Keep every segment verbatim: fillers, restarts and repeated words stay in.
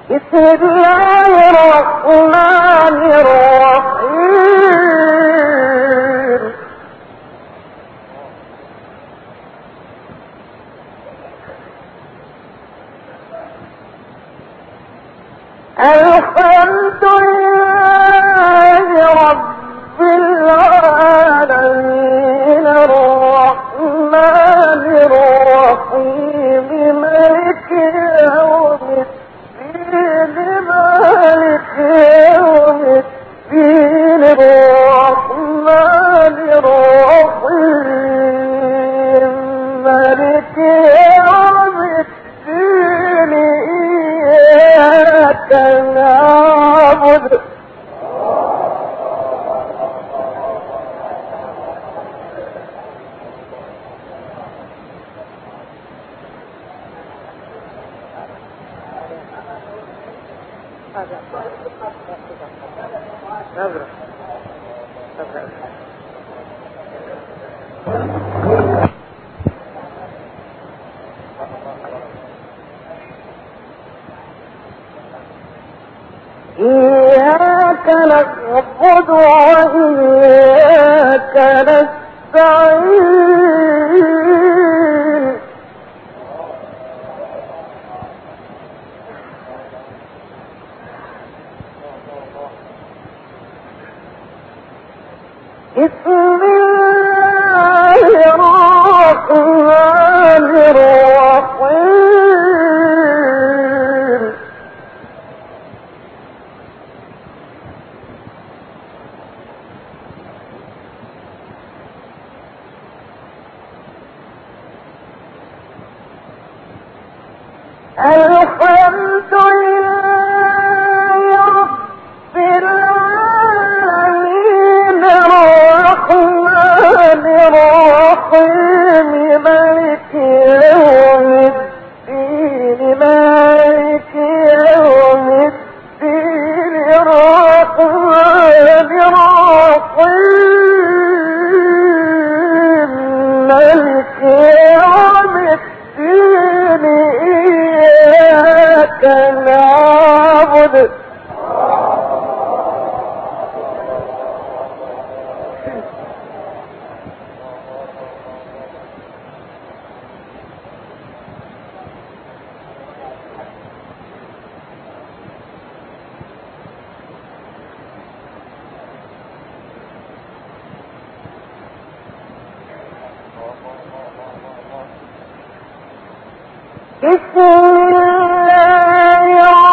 بسم الله الرحمن الرحيم. الحمد لله رب العالمين الرحمن الرحيم مالك يوم الدين مالك يوم الدين الرحمن الرحيم مالك يوم الدين إياك نعبد إياك نعبد وإياك نستعين بسم الله الرحمن الرحيم. الحمد لله رب العالمين الرحمن الرحيم مالك يوم الدين مالك يوم الدين الرحمن الرحيم مالك يوم الدين إياك نعبد بسم الله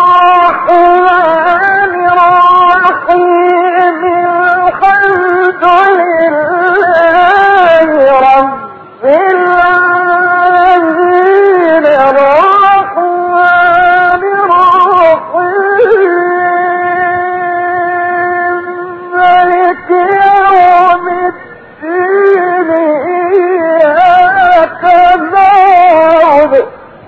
الرحمن الرحيم. الحمد لله رب العالمين الرحمن الرحيم مالك يوم الدين إياك نعبد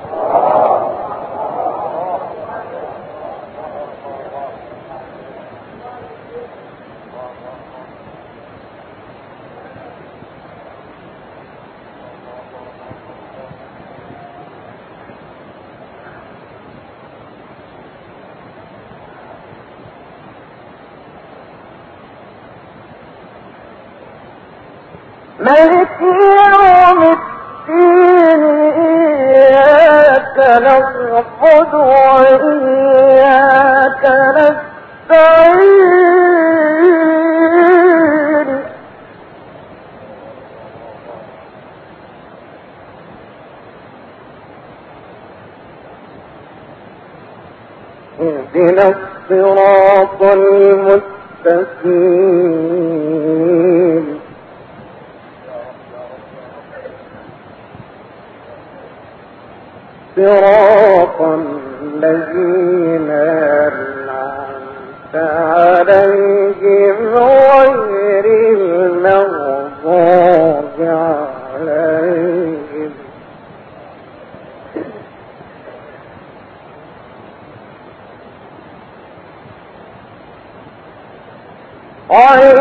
مالك يوم الدين إياك نعبد وإياك نستعين اهدنا الصراط المستقيم صراط الذين أنعمت عليهم غير المغضوب عليهم غير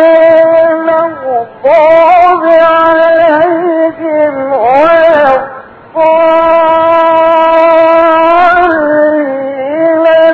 المغضوب عليهم ولا الضالين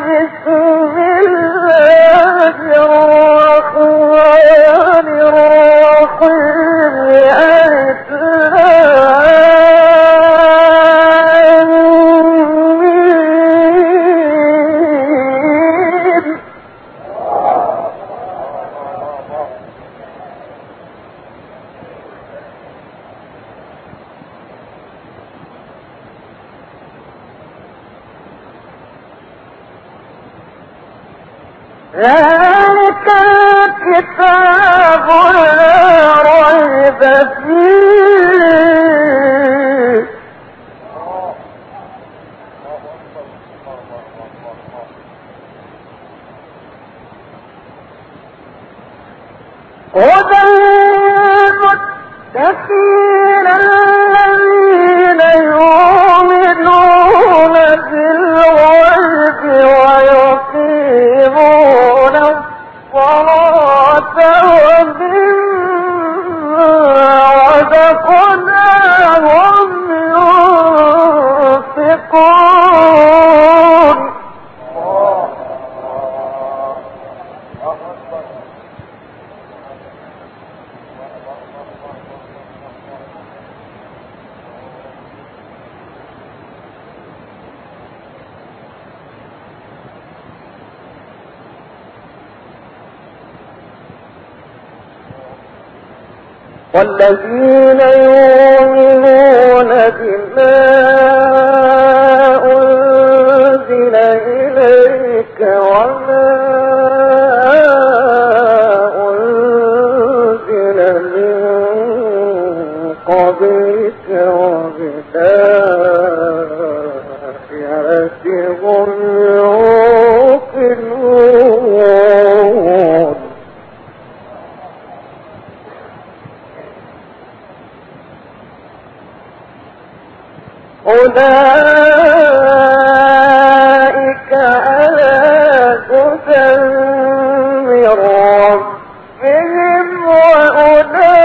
ذلك الكتاب لا ريب فيه هدى للمتقين الذين يؤمنون بالغيب ويقيمون الصلاة ومما رزقناهم ينفقون والذين يؤمنون بما أنزل إليك وما أنزل من قبلك وبالآخرة هم يوقنون أولئك على هدى من ربهم وأولئك